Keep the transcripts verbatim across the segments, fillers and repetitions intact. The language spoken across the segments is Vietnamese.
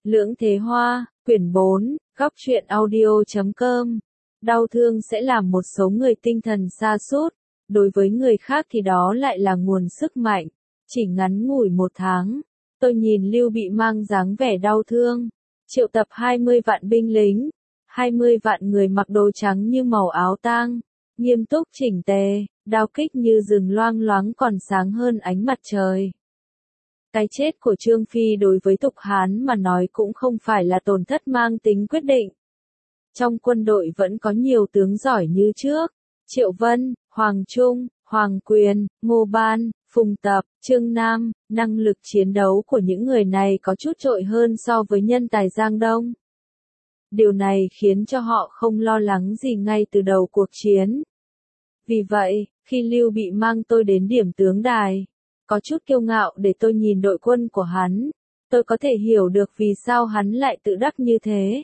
Lưỡng Thế Hoa, quyển bốn, góc truyện audio chấm com. Đau thương sẽ làm một số người tinh thần sa sút, đối với người khác thì đó lại là nguồn sức mạnh. Chỉ ngắn ngủi một tháng, tôi nhìn Lưu Bị mang dáng vẻ đau thương, triệu tập hai mươi vạn binh lính, hai mươi vạn người mặc đồ trắng như màu áo tang, nghiêm túc chỉnh tề, đao kích như rừng loang loáng còn sáng hơn ánh mặt trời. Cái chết của Trương Phi đối với Thục Hán mà nói cũng không phải là tổn thất mang tính quyết định. Trong quân đội vẫn có nhiều tướng giỏi như trước, Triệu Vân, Hoàng Trung, Hoàng Quyền, Ngô Ban, Phùng Tập, Trương Nam, năng lực chiến đấu của những người này có chút trội hơn so với nhân tài Giang Đông. Điều này khiến cho họ không lo lắng gì ngay từ đầu cuộc chiến. Vì vậy, khi Lưu Bị mang tôi đến điểm tướng đài, có chút kiêu ngạo để tôi nhìn đội quân của hắn, tôi có thể hiểu được vì sao hắn lại tự đắc như thế.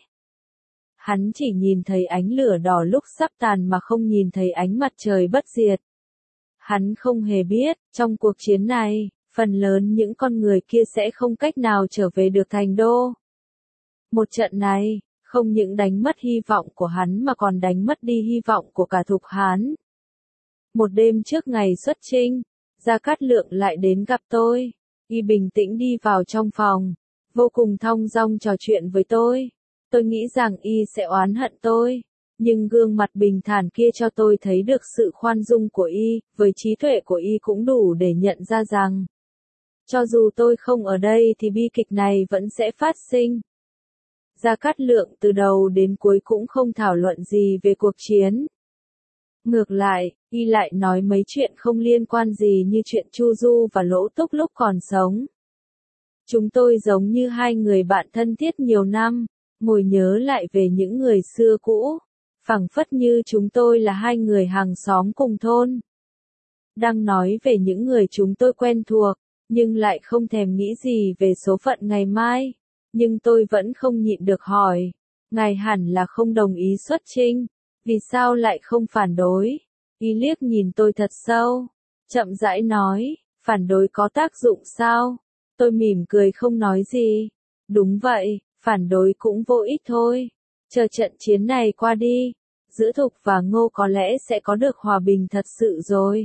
Hắn chỉ nhìn thấy ánh lửa đỏ lúc sắp tàn mà không nhìn thấy ánh mặt trời bất diệt. Hắn không hề biết, trong cuộc chiến này, phần lớn những con người kia sẽ không cách nào trở về được thành đô. Một trận này, không những đánh mất hy vọng của hắn mà còn đánh mất đi hy vọng của cả Thục Hán. Một đêm trước ngày xuất chinh, Gia Cát Lượng lại đến gặp tôi. Y bình tĩnh đi vào trong phòng, vô cùng thong dong trò chuyện với tôi. Tôi nghĩ rằng Y sẽ oán hận tôi, nhưng gương mặt bình thản kia cho tôi thấy được sự khoan dung của Y, với trí tuệ của Y cũng đủ để nhận ra rằng, cho dù tôi không ở đây thì bi kịch này vẫn sẽ phát sinh. Gia Cát Lượng từ đầu đến cuối cũng không thảo luận gì về cuộc chiến. Ngược lại, Y lại nói mấy chuyện không liên quan gì như chuyện Chu Du và Lỗ Túc lúc còn sống. Chúng tôi giống như hai người bạn thân thiết nhiều năm, ngồi nhớ lại về những người xưa cũ, phảng phất như chúng tôi là hai người hàng xóm cùng thôn. Đang nói về những người chúng tôi quen thuộc, nhưng lại không thèm nghĩ gì về số phận ngày mai. Nhưng tôi vẫn không nhịn được hỏi, ngài hẳn là không đồng ý xuất chinh, vì sao lại không phản đối? Y liếc nhìn tôi thật sâu, chậm rãi nói, phản đối có tác dụng sao? Tôi mỉm cười không nói gì. Đúng vậy, phản đối cũng vô ích thôi. Chờ trận chiến này qua đi, giữa Thục và Ngô có lẽ sẽ có được hòa bình thật sự rồi.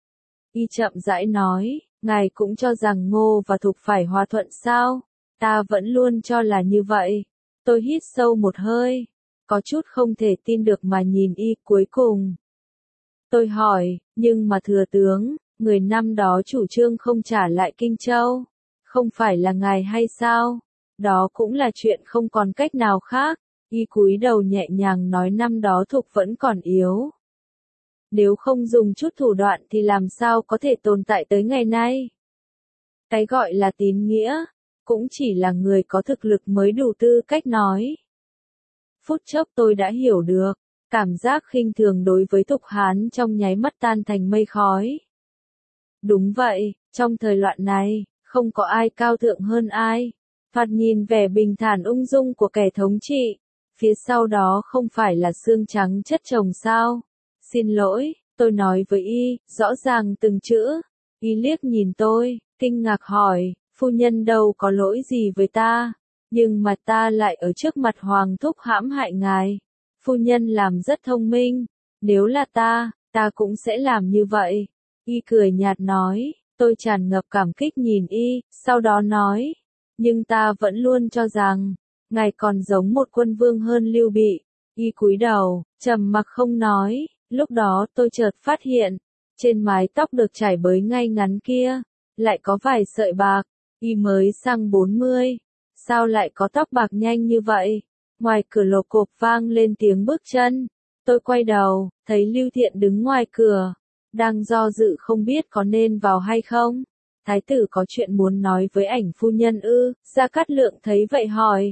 Y chậm rãi nói, ngài cũng cho rằng Ngô và Thục phải hòa thuận sao? Ta vẫn luôn cho là như vậy. Tôi hít sâu một hơi, có chút không thể tin được mà nhìn Y cuối cùng. Tôi hỏi, nhưng mà thừa tướng, người năm đó chủ trương không trả lại Kinh Châu, không phải là ngài hay sao? Đó cũng là chuyện không còn cách nào khác. Y cúi đầu nhẹ nhàng nói năm đó Thục vẫn còn yếu. Nếu không dùng chút thủ đoạn thì làm sao có thể tồn tại tới ngày nay? Cái gọi là tín nghĩa, cũng chỉ là người có thực lực mới đủ tư cách nói. Phút chốc tôi đã hiểu được, cảm giác khinh thường đối với Thục Hán trong nháy mắt tan thành mây khói. Đúng vậy, trong thời loạn này, không có ai cao thượng hơn ai. Thoạt nhìn vẻ bình thản ung dung của kẻ thống trị, phía sau đó không phải là xương trắng chất chồng sao? Xin lỗi, tôi nói với Y, rõ ràng từng chữ. Y liếc nhìn tôi, kinh ngạc hỏi, phu nhân đâu có lỗi gì với ta, nhưng mà ta lại ở trước mặt Hoàng thúc hãm hại ngài. Phu nhân làm rất thông minh, nếu là ta, ta cũng sẽ làm như vậy. Y cười nhạt nói, tôi tràn ngập cảm kích nhìn Y, sau đó nói, nhưng ta vẫn luôn cho rằng, ngài còn giống một quân vương hơn Lưu Bị. Y cúi đầu, trầm mặc không nói, lúc đó tôi chợt phát hiện, trên mái tóc được chải bới ngay ngắn kia, lại có vài sợi bạc. Y mới sang bốn mươi, sao lại có tóc bạc nhanh như vậy? Ngoài cửa lộp cộp vang lên tiếng bước chân. Tôi quay đầu, thấy Lưu Thiện đứng ngoài cửa, đang do dự không biết có nên vào hay không. Thái tử có chuyện muốn nói với ảnh phu nhân ư? Gia Cát Lượng thấy vậy hỏi.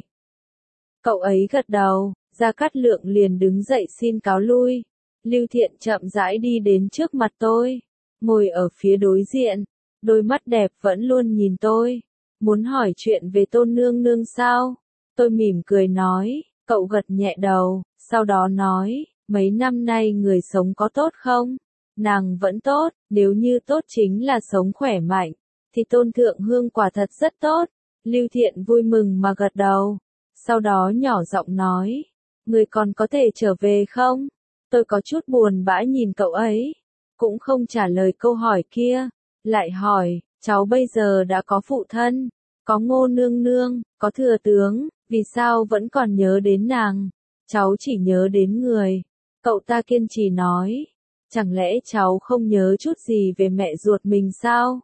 Cậu ấy gật đầu, Gia Cát Lượng liền đứng dậy xin cáo lui. Lưu Thiện chậm rãi đi đến trước mặt tôi, ngồi ở phía đối diện, đôi mắt đẹp vẫn luôn nhìn tôi. Muốn hỏi chuyện về Tôn nương nương sao? Tôi mỉm cười nói, cậu gật nhẹ đầu, sau đó nói, mấy năm nay người sống có tốt không? Nàng vẫn tốt, nếu như tốt chính là sống khỏe mạnh, thì Tôn thượng hương quả thật rất tốt. Lưu Thiện vui mừng mà gật đầu. Sau đó nhỏ giọng nói. Người còn có thể trở về không? Tôi có chút buồn bã nhìn cậu ấy. Cũng không trả lời câu hỏi kia. Lại hỏi, cháu bây giờ đã có phụ thân, có Ngô nương nương, có thừa tướng, vì sao vẫn còn nhớ đến nàng? Cháu chỉ nhớ đến người. Cậu ta kiên trì nói. Chẳng lẽ cháu không nhớ chút gì về mẹ ruột mình sao?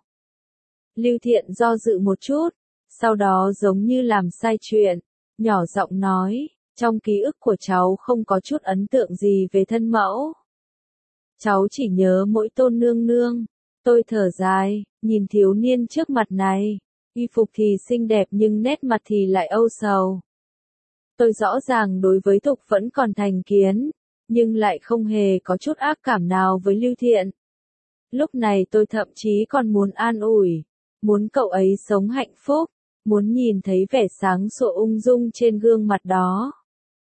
Lưu Thiện do dự một chút, sau đó giống như làm sai chuyện, nhỏ giọng nói, trong ký ức của cháu không có chút ấn tượng gì về thân mẫu. Cháu chỉ nhớ mỗi Tôn nương nương. Tôi thở dài, nhìn thiếu niên trước mặt này, y phục thì xinh đẹp nhưng nét mặt thì lại âu sầu. Tôi rõ ràng đối với Thục vẫn còn thành kiến, nhưng lại không hề có chút ác cảm nào với Lưu Thiện. Lúc này tôi thậm chí còn muốn an ủi, muốn cậu ấy sống hạnh phúc, muốn nhìn thấy vẻ sáng sủa ung dung trên gương mặt đó.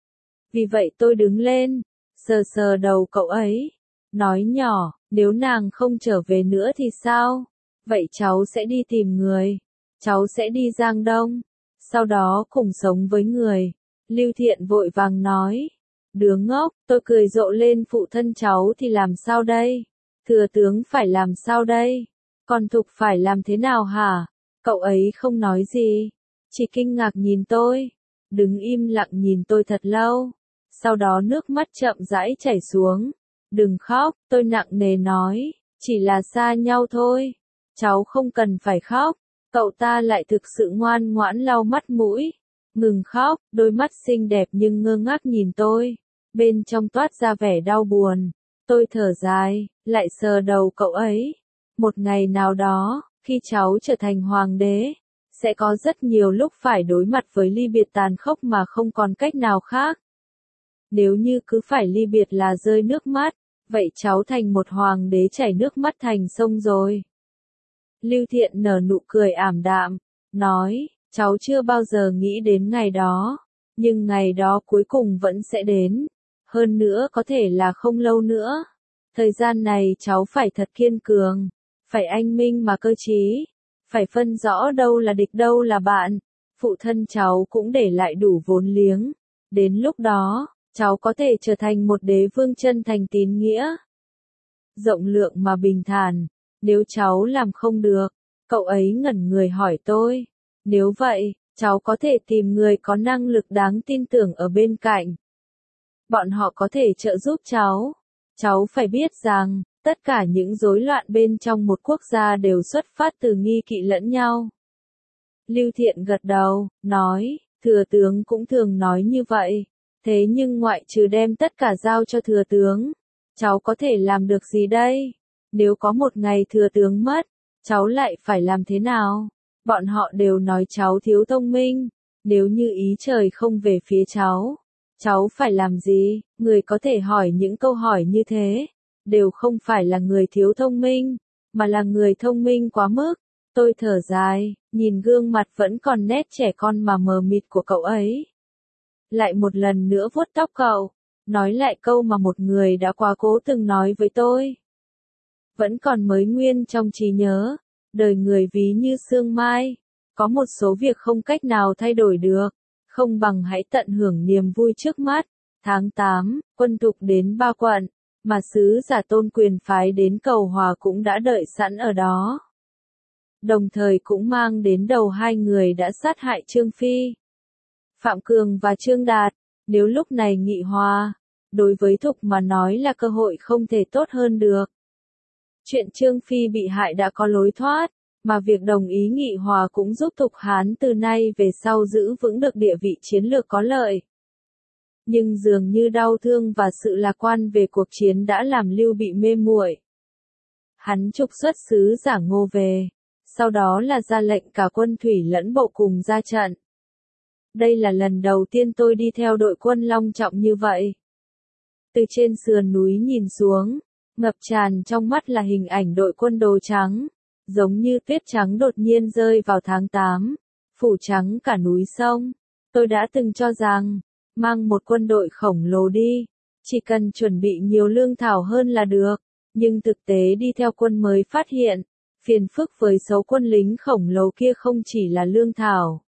Vì vậy tôi đứng lên, sờ sờ đầu cậu ấy, nói nhỏ, nếu nàng không trở về nữa thì sao? Vậy cháu sẽ đi tìm người, cháu sẽ đi Giang Đông, sau đó cùng sống với người. Lưu Thiện vội vàng nói, đứa ngốc, tôi cười rộ lên, phụ thân cháu thì làm sao đây? Thừa tướng phải làm sao đây? Còn Thục phải làm thế nào hả? Cậu ấy không nói gì, chỉ kinh ngạc nhìn tôi, đứng im lặng nhìn tôi thật lâu, sau đó nước mắt chậm rãi chảy xuống. Đừng khóc, tôi nặng nề nói, chỉ là xa nhau thôi, cháu không cần phải khóc. Cậu ta lại thực sự ngoan ngoãn lau mắt mũi, ngừng khóc, đôi mắt xinh đẹp nhưng ngơ ngác nhìn tôi, bên trong toát ra vẻ đau buồn. Tôi thở dài, lại sờ đầu cậu ấy. Một ngày nào đó, khi cháu trở thành hoàng đế, sẽ có rất nhiều lúc phải đối mặt với ly biệt tàn khốc mà không còn cách nào khác. Nếu như cứ phải ly biệt là rơi nước mắt, vậy cháu thành một hoàng đế chảy nước mắt thành sông rồi. Lưu Thiện nở nụ cười ảm đạm, nói, cháu chưa bao giờ nghĩ đến ngày đó, nhưng ngày đó cuối cùng vẫn sẽ đến, hơn nữa có thể là không lâu nữa. Thời gian này cháu phải thật kiên cường, phải anh minh mà cơ trí, phải phân rõ đâu là địch đâu là bạn. Phụ thân cháu cũng để lại đủ vốn liếng, đến lúc đó, cháu có thể trở thành một đế vương chân thành tín nghĩa, rộng lượng mà bình thản. Nếu cháu làm không được, cậu ấy ngẩn người hỏi tôi, nếu vậy, cháu có thể tìm người có năng lực đáng tin tưởng ở bên cạnh. Bọn họ có thể trợ giúp cháu. Cháu phải biết rằng, tất cả những rối loạn bên trong một quốc gia đều xuất phát từ nghi kỵ lẫn nhau. Lưu Thiện gật đầu, nói, thừa tướng cũng thường nói như vậy. Thế nhưng ngoại trừ đem tất cả giao cho thừa tướng, cháu có thể làm được gì đây? Nếu có một ngày thừa tướng mất, cháu lại phải làm thế nào? Bọn họ đều nói cháu thiếu thông minh. Nếu như ý trời không về phía cháu, cháu phải làm gì? Người có thể hỏi những câu hỏi như thế, đều không phải là người thiếu thông minh, mà là người thông minh quá mức. Tôi thở dài, nhìn gương mặt vẫn còn nét trẻ con mà mờ mịt của cậu ấy. Lại một lần nữa vuốt tóc cậu, nói lại câu mà một người đã quá cố từng nói với tôi. Vẫn còn mới nguyên trong trí nhớ, đời người ví như sương mai, có một số việc không cách nào thay đổi được, không bằng hãy tận hưởng niềm vui trước mắt. Tháng tám, quân Thục đến Ba Quận, mà sứ giả Tôn Quyền phái đến cầu hòa cũng đã đợi sẵn ở đó. Đồng thời cũng mang đến đầu hai người đã sát hại Trương Phi, Phạm Cường và Trương Đạt. Nếu lúc này nghị hòa, đối với Thục mà nói là cơ hội không thể tốt hơn được. Chuyện Trương Phi bị hại đã có lối thoát, mà việc đồng ý nghị hòa cũng giúp Thục Hán từ nay về sau giữ vững được địa vị chiến lược có lợi. Nhưng dường như đau thương và sự lạc quan về cuộc chiến đã làm Lưu bị mê muội. Hắn trục xuất sứ giả Ngô về, sau đó là ra lệnh cả quân thủy lẫn bộ cùng ra trận. Đây là lần đầu tiên tôi đi theo đội quân long trọng như vậy. Từ trên sườn núi nhìn xuống, ngập tràn trong mắt là hình ảnh đội quân đồ trắng, giống như tuyết trắng đột nhiên rơi vào tháng tám, phủ trắng cả núi sông. Tôi đã từng cho rằng, mang một quân đội khổng lồ đi, chỉ cần chuẩn bị nhiều lương thảo hơn là được, nhưng thực tế đi theo quân mới phát hiện, phiền phức với số quân lính khổng lồ kia không chỉ là lương thảo,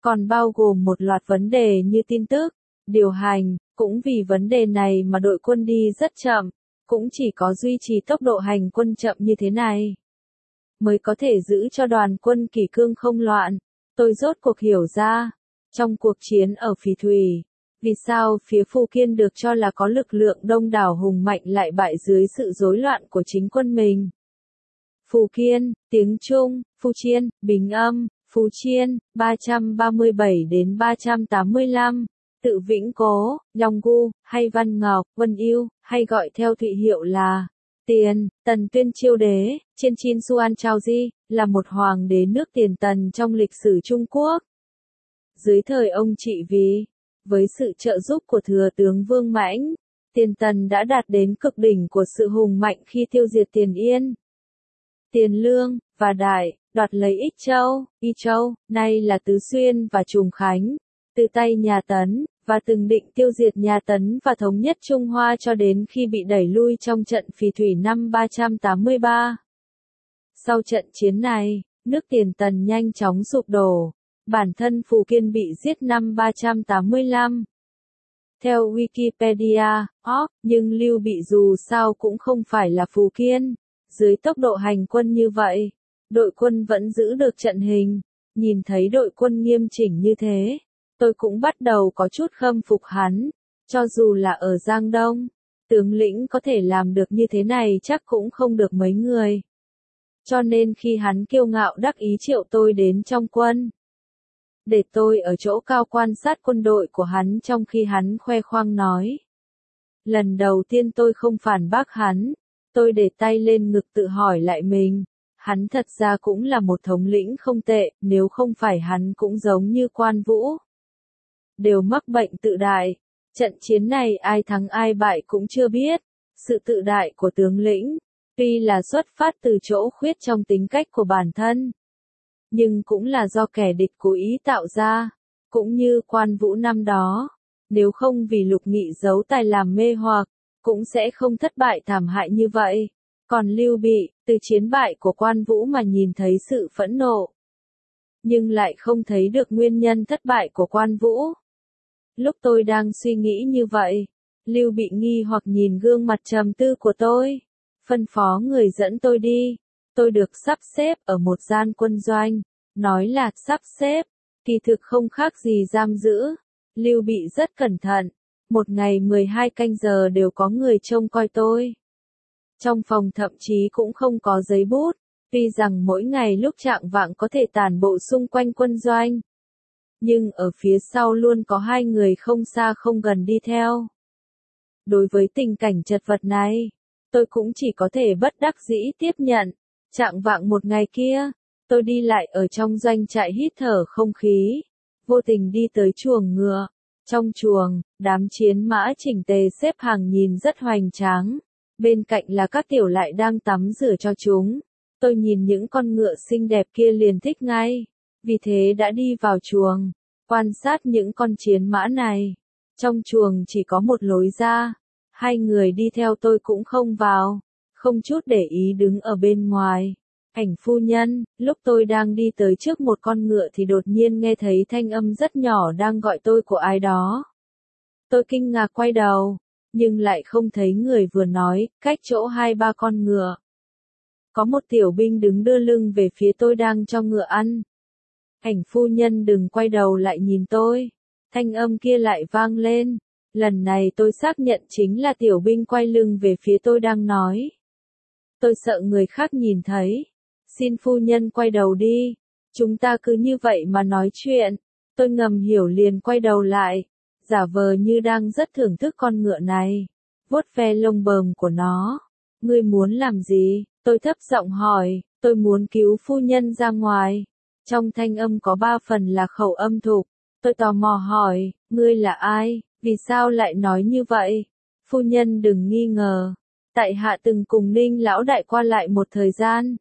còn bao gồm một loạt vấn đề như tin tức, điều hành, cũng vì vấn đề này mà đội quân đi rất chậm, cũng chỉ có duy trì tốc độ hành quân chậm như thế này, mới có thể giữ cho đoàn quân kỷ cương không loạn. Tôi rốt cuộc hiểu ra, trong cuộc chiến ở Phỉ Thủy, vì sao phía Phù Kiên được cho là có lực lượng đông đảo hùng mạnh lại bại dưới sự rối loạn của chính quân mình. Phù Kiên, tiếng Trung, Phu Chiên, Bình Âm, Phú Chiên, ba trăm ba mươi bảy đến ba trăm tám mươi lăm, Tự Vĩnh Cố, Long Gu, hay Văn Ngọc, Vân Yêu, hay gọi theo thụy hiệu là Tiền, Tần Tuyên Chiêu Đế, Chiên Chin Xuan Chao Di, là một hoàng đế nước Tiền Tần trong lịch sử Trung Quốc. Dưới thời ông trị vì, với sự trợ giúp của thừa tướng Vương Mãnh, Tiền Tần đã đạt đến cực đỉnh của sự hùng mạnh khi tiêu diệt Tiền Yên, Tiền Lương, và Đại, đoạt lấy Ích Châu, Y Châu, nay là Tứ Xuyên và Trùng Khánh, từ tay nhà Tấn, và từng định tiêu diệt nhà Tấn và thống nhất Trung Hoa cho đến khi bị đẩy lui trong trận Phỉ Thủy năm ba trăm tám mươi ba. Sau trận chiến này, nước Tiền Tần nhanh chóng sụp đổ, bản thân Phù Kiên bị giết năm ba trăm tám mươi lăm. Theo Wikipedia, org, nhưng Lưu Bị dù sao cũng không phải là Phù Kiên. Dưới tốc độ hành quân như vậy, đội quân vẫn giữ được trận hình. Nhìn thấy đội quân nghiêm chỉnh như thế, tôi cũng bắt đầu có chút khâm phục hắn. Cho dù là ở Giang Đông, tướng lĩnh có thể làm được như thế này chắc cũng không được mấy người. Cho nên khi hắn kiêu ngạo đắc ý triệu tôi đến trong quân, để tôi ở chỗ cao quan sát quân đội của hắn trong khi hắn khoe khoang nói. Lần đầu tiên tôi không phản bác hắn, tôi để tay lên ngực tự hỏi lại mình. Hắn thật ra cũng là một thống lĩnh không tệ, nếu không phải hắn cũng giống như Quan Vũ. Đều mắc bệnh tự đại. Trận chiến này ai thắng ai bại cũng chưa biết. Sự tự đại của tướng lĩnh, tuy là xuất phát từ chỗ khuyết trong tính cách của bản thân, nhưng cũng là do kẻ địch cố ý tạo ra. Cũng như Quan Vũ năm đó, nếu không vì Lục Nghị giấu tài làm mê hoặc, cũng sẽ không thất bại thảm hại như vậy. Còn Lưu Bị, từ chiến bại của Quan Vũ mà nhìn thấy sự phẫn nộ, nhưng lại không thấy được nguyên nhân thất bại của Quan Vũ. Lúc tôi đang suy nghĩ như vậy, Lưu Bị nghi hoặc nhìn gương mặt trầm tư của tôi, phân phó người dẫn tôi đi. Tôi được sắp xếp ở một gian quân doanh, nói là sắp xếp, kỳ thực không khác gì giam giữ. Lưu Bị rất cẩn thận, một ngày mười hai canh giờ đều có người trông coi tôi. Trong phòng thậm chí cũng không có giấy bút, tuy rằng mỗi ngày lúc chạng vạng có thể tản bộ xung quanh quân doanh. Nhưng ở phía sau luôn có hai người không xa không gần đi theo. Đối với tình cảnh chật vật này, tôi cũng chỉ có thể bất đắc dĩ tiếp nhận. Chạng vạng một ngày kia, tôi đi lại ở trong doanh trại hít thở không khí, vô tình đi tới chuồng ngựa. Trong chuồng, đám chiến mã chỉnh tề xếp hàng nhìn rất hoành tráng. Bên cạnh là các tiểu lại đang tắm rửa cho chúng. Tôi nhìn những con ngựa xinh đẹp kia liền thích ngay. Vì thế đã đi vào chuồng, quan sát những con chiến mã này. Trong chuồng chỉ có một lối ra. Hai người đi theo tôi cũng không vào, không chút để ý đứng ở bên ngoài. Ảnh phu nhân, lúc tôi đang đi tới trước một con ngựa thì đột nhiên nghe thấy thanh âm rất nhỏ đang gọi tôi của ai đó. Tôi kinh ngạc quay đầu, nhưng lại không thấy người vừa nói, cách chỗ hai ba con ngựa. Có một tiểu binh đứng đưa lưng về phía tôi đang cho ngựa ăn. Ảnh phu nhân đừng quay đầu lại nhìn tôi. Thanh âm kia lại vang lên. Lần này tôi xác nhận chính là tiểu binh quay lưng về phía tôi đang nói. Tôi sợ người khác nhìn thấy. Xin phu nhân quay đầu đi. Chúng ta cứ như vậy mà nói chuyện. Tôi ngầm hiểu liền quay đầu lại. Giả vờ như đang rất thưởng thức con ngựa này. Vuốt ve lông bờm của nó. Ngươi muốn làm gì? Tôi thấp giọng hỏi. Tôi muốn cứu phu nhân ra ngoài. Trong thanh âm có ba phần là khẩu âm thục. Tôi tò mò hỏi. Ngươi là ai? Vì sao lại nói như vậy? Phu nhân đừng nghi ngờ. Tại hạ từng cùng Ninh lão đại qua lại một thời gian.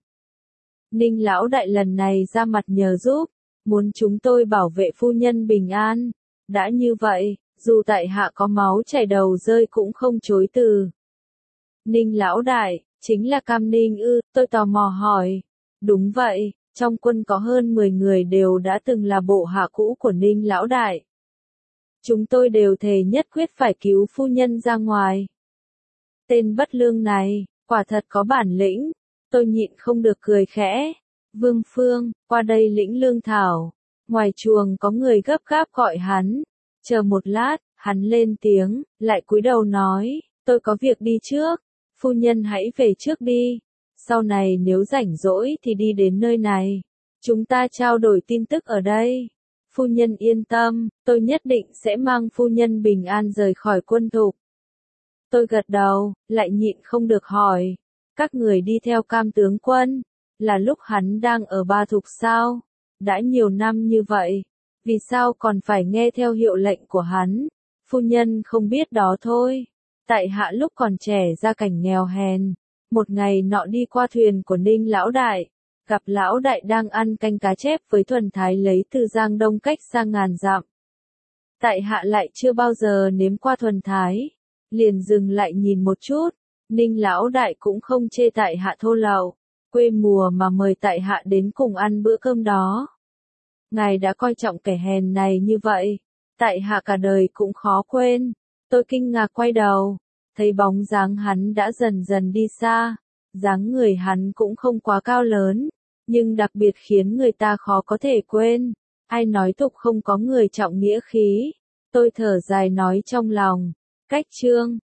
Ninh lão đại lần này ra mặt nhờ giúp. Muốn chúng tôi bảo vệ phu nhân bình an. Đã như vậy, dù tại hạ có máu chảy đầu rơi cũng không chối từ. Ninh lão đại, chính là Cam Ninh ư? Tôi tò mò hỏi. Đúng vậy, Trong quân có hơn mười người đều đã từng là bộ hạ cũ của Ninh lão đại. Chúng tôi đều thề nhất quyết phải cứu phu nhân ra ngoài. Tên bất lương này, quả thật có bản lĩnh, tôi nhịn không được cười khẽ. Vương Phương, qua đây lĩnh lương thảo. Ngoài chuồng có người gấp gáp gọi hắn. Chờ một lát, hắn lên tiếng, lại cúi đầu nói, tôi có việc đi trước. Phu nhân hãy về trước đi. Sau này nếu rảnh rỗi thì đi đến nơi này. Chúng ta trao đổi tin tức ở đây. Phu nhân yên tâm, tôi nhất định sẽ mang phu nhân bình an rời khỏi quân thục. Tôi gật đầu, lại nhịn không được hỏi. Các người đi theo Cam tướng quân, là lúc hắn đang ở Ba Thục sao? Đã nhiều năm như vậy, vì sao còn phải nghe theo hiệu lệnh của hắn? Phu nhân không biết đó thôi. Tại hạ lúc còn trẻ ra cảnh nghèo hèn, một ngày nọ đi qua thuyền của Ninh lão đại, gặp lão đại đang ăn canh cá chép với thuần thái lấy từ Giang Đông cách xa ngàn dặm. Tại hạ lại chưa bao giờ nếm qua thuần thái, liền dừng lại nhìn một chút. Ninh lão đại cũng không chê tại hạ thô lậu, quê mùa mà mời tại hạ đến cùng ăn bữa cơm đó. Ngài đã coi trọng kẻ hèn này như vậy, tại hạ cả đời cũng khó quên. Tôi kinh ngạc quay đầu, thấy bóng dáng hắn đã dần dần đi xa. Dáng người hắn cũng không quá cao lớn, nhưng đặc biệt khiến người ta khó có thể quên. Ai nói tục không có người trọng nghĩa khí. Tôi thở dài nói trong lòng, cách chương.